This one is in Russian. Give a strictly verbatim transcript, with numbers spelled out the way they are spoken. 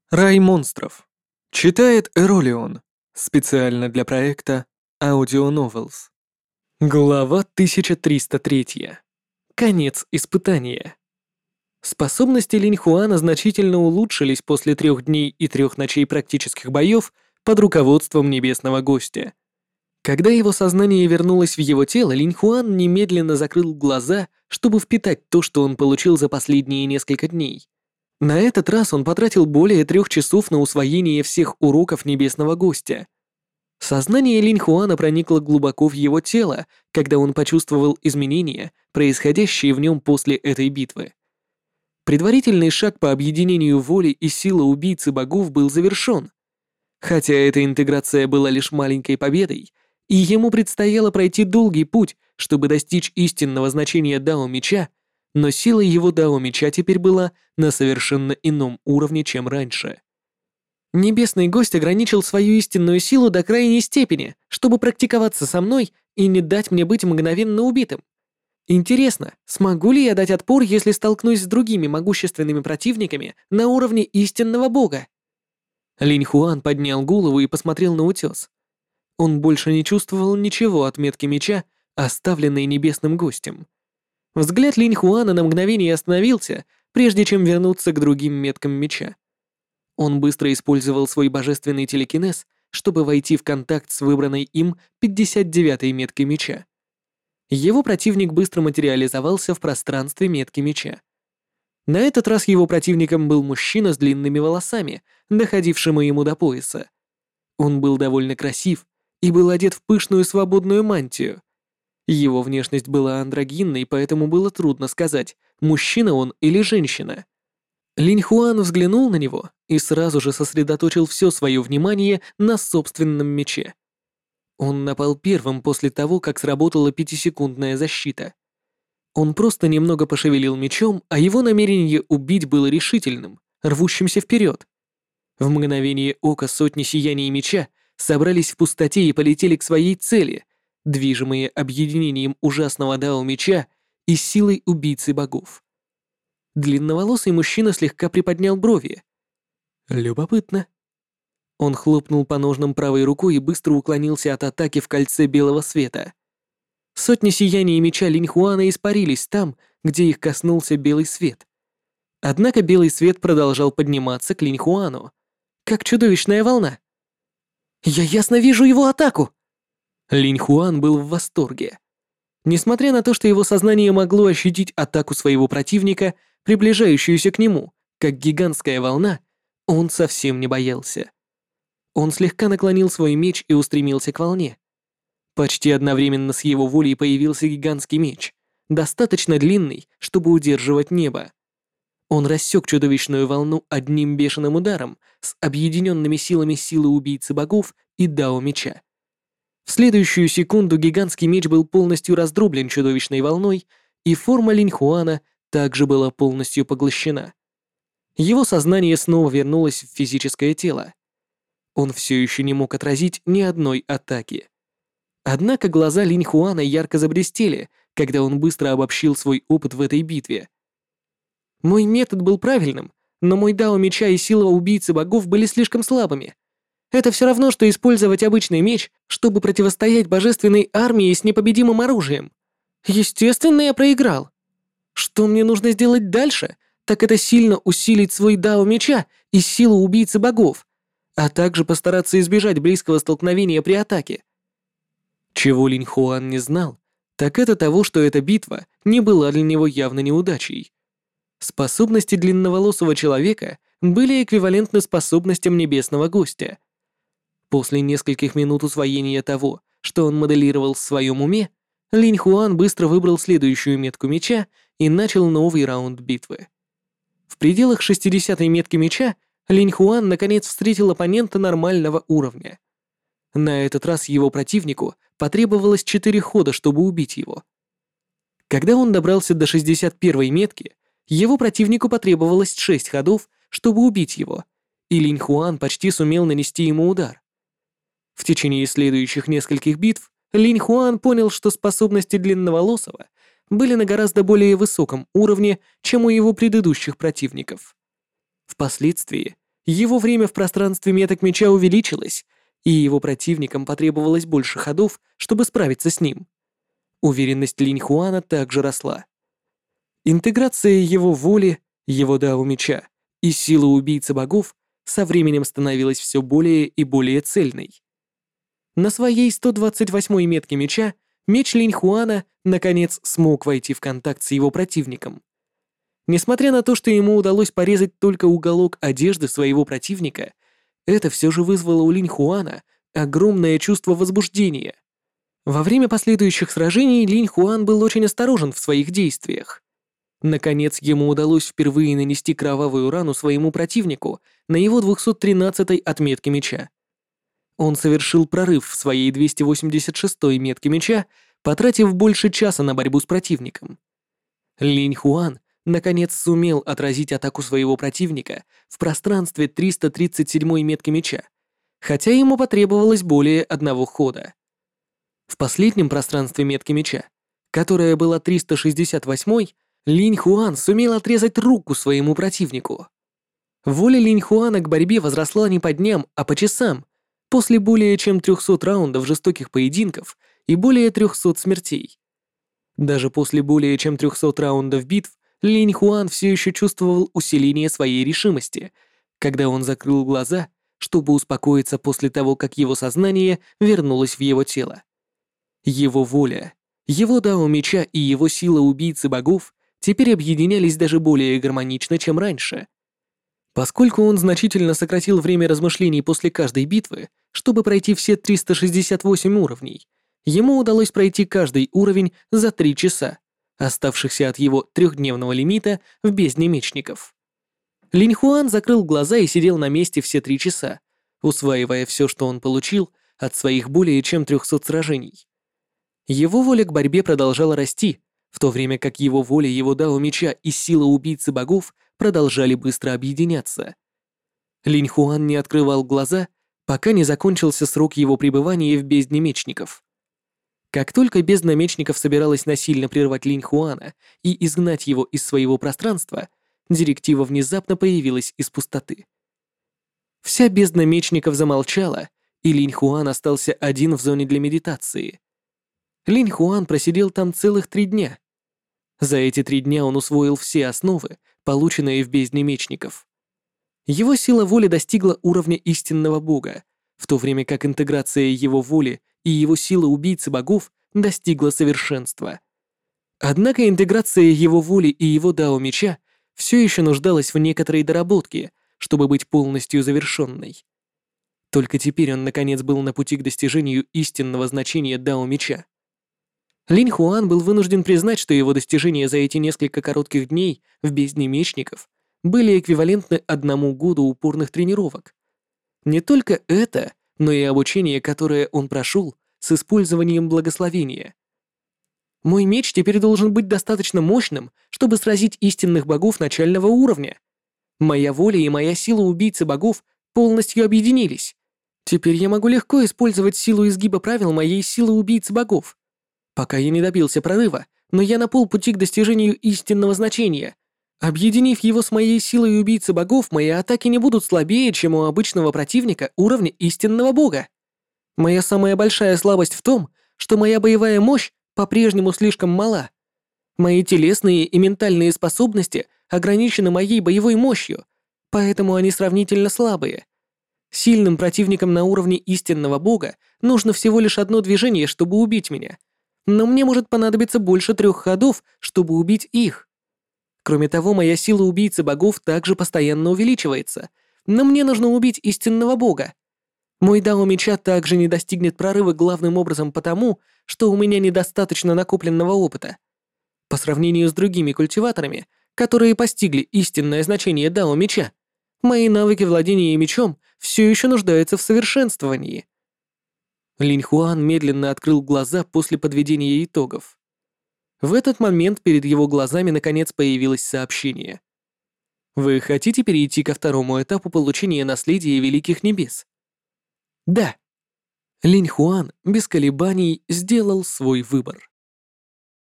Рай монстров. Читает Эролион. Специально для проекта Audio Novels. Глава тысяча триста три. Конец испытания. Способности Линьхуана значительно улучшились после трех дней и трех ночей практических боев под руководством небесного гостя. Когда его сознание вернулось в его тело, Линьхуан немедленно закрыл глаза, чтобы впитать то, что он получил за последние несколько дней. На этот раз он потратил более трех часов на усвоение всех уроков небесного гостя. Сознание Линьхуана проникло глубоко в его тело, когда он почувствовал изменения, происходящие в нем после этой битвы. Предварительный шаг по объединению воли и силы убийцы богов был завершен. Хотя эта интеграция была лишь маленькой победой, и ему предстояло пройти долгий путь, чтобы достичь истинного значения Дао Меча, но сила его Дао Меча теперь была на совершенно ином уровне, чем раньше. Небесный гость ограничил свою истинную силу до крайней степени, чтобы практиковаться со мной и не дать мне быть мгновенно убитым. Интересно, смогу ли я дать отпор, если столкнусь с другими могущественными противниками на уровне истинного бога? Линьхуан поднял голову и посмотрел на утес. Он больше не чувствовал ничего от метки меча, оставленной небесным гостем. Взгляд Линьхуана на мгновение остановился, прежде чем вернуться к другим меткам меча. Он быстро использовал свой божественный телекинез, чтобы войти в контакт с выбранной им пятьдесят девятой меткой меча. Его противник быстро материализовался в пространстве метки меча. На этот раз его противником был мужчина с длинными волосами, доходившим ему до пояса. Он был довольно красив и был одет в пышную свободную мантию. Его внешность была андрогинной, поэтому было трудно сказать, мужчина он или женщина. Линьхуан взглянул на него и сразу же сосредоточил все свое внимание на собственном мече. Он напал первым после того, как сработала пятисекундная защита. Он просто немного пошевелил мечом, а его намерение убить было решительным, рвущимся вперед. В мгновение ока сотни сияний меча собрались в пустоте и полетели к своей цели, движимые объединением ужасного Дао Меча и силой убийцы богов. Длинноволосый мужчина слегка приподнял брови. Любопытно. Он хлопнул по ножнам правой рукой и быстро уклонился от атаки в кольце белого света. Сотни сияний меча Линьхуана испарились там, где их коснулся белый свет. Однако белый свет продолжал подниматься к Линьхуану, как чудовищная волна. «Я ясно вижу его атаку!» Линьхуан был в восторге. Несмотря на то, что его сознание могло ощутить атаку своего противника, приближающуюся к нему, как гигантская волна, он совсем не боялся. Он слегка наклонил свой меч и устремился к волне. Почти одновременно с его волей появился гигантский меч, достаточно длинный, чтобы удерживать небо. Он рассек чудовищную волну одним бешеным ударом с объединенными силами силы убийцы богов и Дао Меча. В следующую секунду гигантский меч был полностью раздроблен чудовищной волной, и форма Линьхуана также была полностью поглощена. Его сознание снова вернулось в физическое тело. Он все еще не мог отразить ни одной атаки. Однако глаза Линьхуана ярко заблестели, когда он быстро обобщил свой опыт в этой битве. Мой метод был правильным, но мой Дао Меча и сила убийцы богов были слишком слабыми. Это все равно, что использовать обычный меч, чтобы противостоять божественной армии с непобедимым оружием. Естественно, я проиграл. Что мне нужно сделать дальше, так это сильно усилить свой Дао Меча и силу убийцы богов, а также постараться избежать близкого столкновения при атаке. Чего Линьхуан не знал, так это того, что эта битва не была для него явно неудачей. Способности длинноволосого человека были эквивалентны способностям небесного гостя. После нескольких минут усвоения того, что он моделировал в своем уме, Линьхуан быстро выбрал следующую метку меча и начал новый раунд битвы. В пределах шестидесятой метки меча Линьхуан наконец встретил оппонента нормального уровня. На этот раз его противнику потребовалось четыре хода, чтобы убить его. Когда он добрался до шестьдесят первой метки, его противнику потребовалось шесть ходов, чтобы убить его, и Линьхуан почти сумел нанести ему удар. В течение следующих нескольких битв Линьхуан понял, что способности длинноволосого были на гораздо более высоком уровне, чем у его предыдущих противников. Впоследствии его время в пространстве меток меча увеличилось, и его противникам потребовалось больше ходов, чтобы справиться с ним. Уверенность Линь Хуана также росла. Интеграция его воли, его дао меча и силы убийцы богов со временем становилась все более и более цельной. На своей сто двадцать восьмой метке меча меч Линь Хуана наконец смог войти в контакт с его противником. Несмотря на то, что ему удалось порезать только уголок одежды своего противника, это все же вызвало у Линь Хуана огромное чувство возбуждения. Во время последующих сражений Линь Хуан был очень осторожен в своих действиях. Наконец, ему удалось впервые нанести кровавую рану своему противнику на его двухсот тринадцатой отметке меча. Он совершил прорыв в своей двести восемьдесят шестой метке меча, потратив больше часа на борьбу с противником. Линь Хуан наконец сумел отразить атаку своего противника в пространстве триста тридцать седьмой метки меча, хотя ему потребовалось более одного хода. В последнем пространстве метки меча, которая была триста шестьдесят восьмой, Линь Хуан сумел отрезать руку своему противнику. Воля Линь Хуана к борьбе возросла не по дням, а по часам, после более чем трёхсот раундов жестоких поединков и более трёхсот смертей. Даже после более чем трёхсот раундов битв Линь Хуан все еще чувствовал усиление своей решимости, когда он закрыл глаза, чтобы успокоиться после того, как его сознание вернулось в его тело. Его воля, его дао меча и его сила убийцы богов теперь объединялись даже более гармонично, чем раньше. Поскольку он значительно сократил время размышлений после каждой битвы, чтобы пройти все триста шестьдесят восемь уровней, ему удалось пройти каждый уровень за три часа, оставшихся от его трехдневного лимита в бездне мечников. Линь Хуан закрыл глаза и сидел на месте все три часа, усваивая все, что он получил от своих более чем трёхсот сражений. Его воля к борьбе продолжала расти, в то время как его воля, его дао меча и сила убийцы богов продолжали быстро объединяться. Линь Хуан не открывал глаза, пока не закончился срок его пребывания в бездне мечников. Как только бездна мечников собиралась насильно прервать Линь Хуана и изгнать его из своего пространства, директива внезапно появилась из пустоты. Вся бездна мечников замолчала, и Линь Хуан остался один в зоне для медитации. Линь Хуан просидел там целых три дня. За эти три дня он усвоил все основы, полученные в бездне мечников. Его сила воли достигла уровня истинного бога, в то время как интеграция его воли и его сила убийцы богов достигла совершенства. Однако интеграция его воли и его дао меча все еще нуждалась в некоторой доработке, чтобы быть полностью завершенной. Только теперь он наконец был на пути к достижению истинного значения дао меча. Линь Хуан был вынужден признать, что его достижения за эти несколько коротких дней в бездне мечников были эквивалентны одному году упорных тренировок. Не только это, но и обучение, которое он прошел с использованием благословения. Мой меч теперь должен быть достаточно мощным, чтобы сразить истинных богов начального уровня. Моя воля и моя сила убийцы богов полностью объединились. Теперь я могу легко использовать силу изгиба правил моей силы убийцы богов. Пока я не добился прорыва, но я на полпути к достижению истинного значения. Объединив его с моей силой убийцы богов, мои атаки не будут слабее, чем у обычного противника уровня истинного бога. Моя самая большая слабость в том, что моя боевая мощь по-прежнему слишком мала. Мои телесные и ментальные способности ограничены моей боевой мощью, поэтому они сравнительно слабые. Сильным противникам на уровне истинного бога нужно всего лишь одно движение, чтобы убить меня. Но мне может понадобиться больше трех ходов, чтобы убить их. Кроме того, моя сила убийцы богов также постоянно увеличивается, но мне нужно убить истинного бога. Мой дао меча также не достигнет прорыва главным образом потому, что у меня недостаточно накопленного опыта. По сравнению с другими культиваторами, которые постигли истинное значение дао меча, мои навыки владения мечом все еще нуждаются в совершенствовании. Линь Хуан медленно открыл глаза после подведения итогов. В этот момент перед его глазами наконец появилось сообщение. Вы хотите перейти ко второму этапу получения наследия Великих Небес? Да. Линь Хуан без колебаний сделал свой выбор.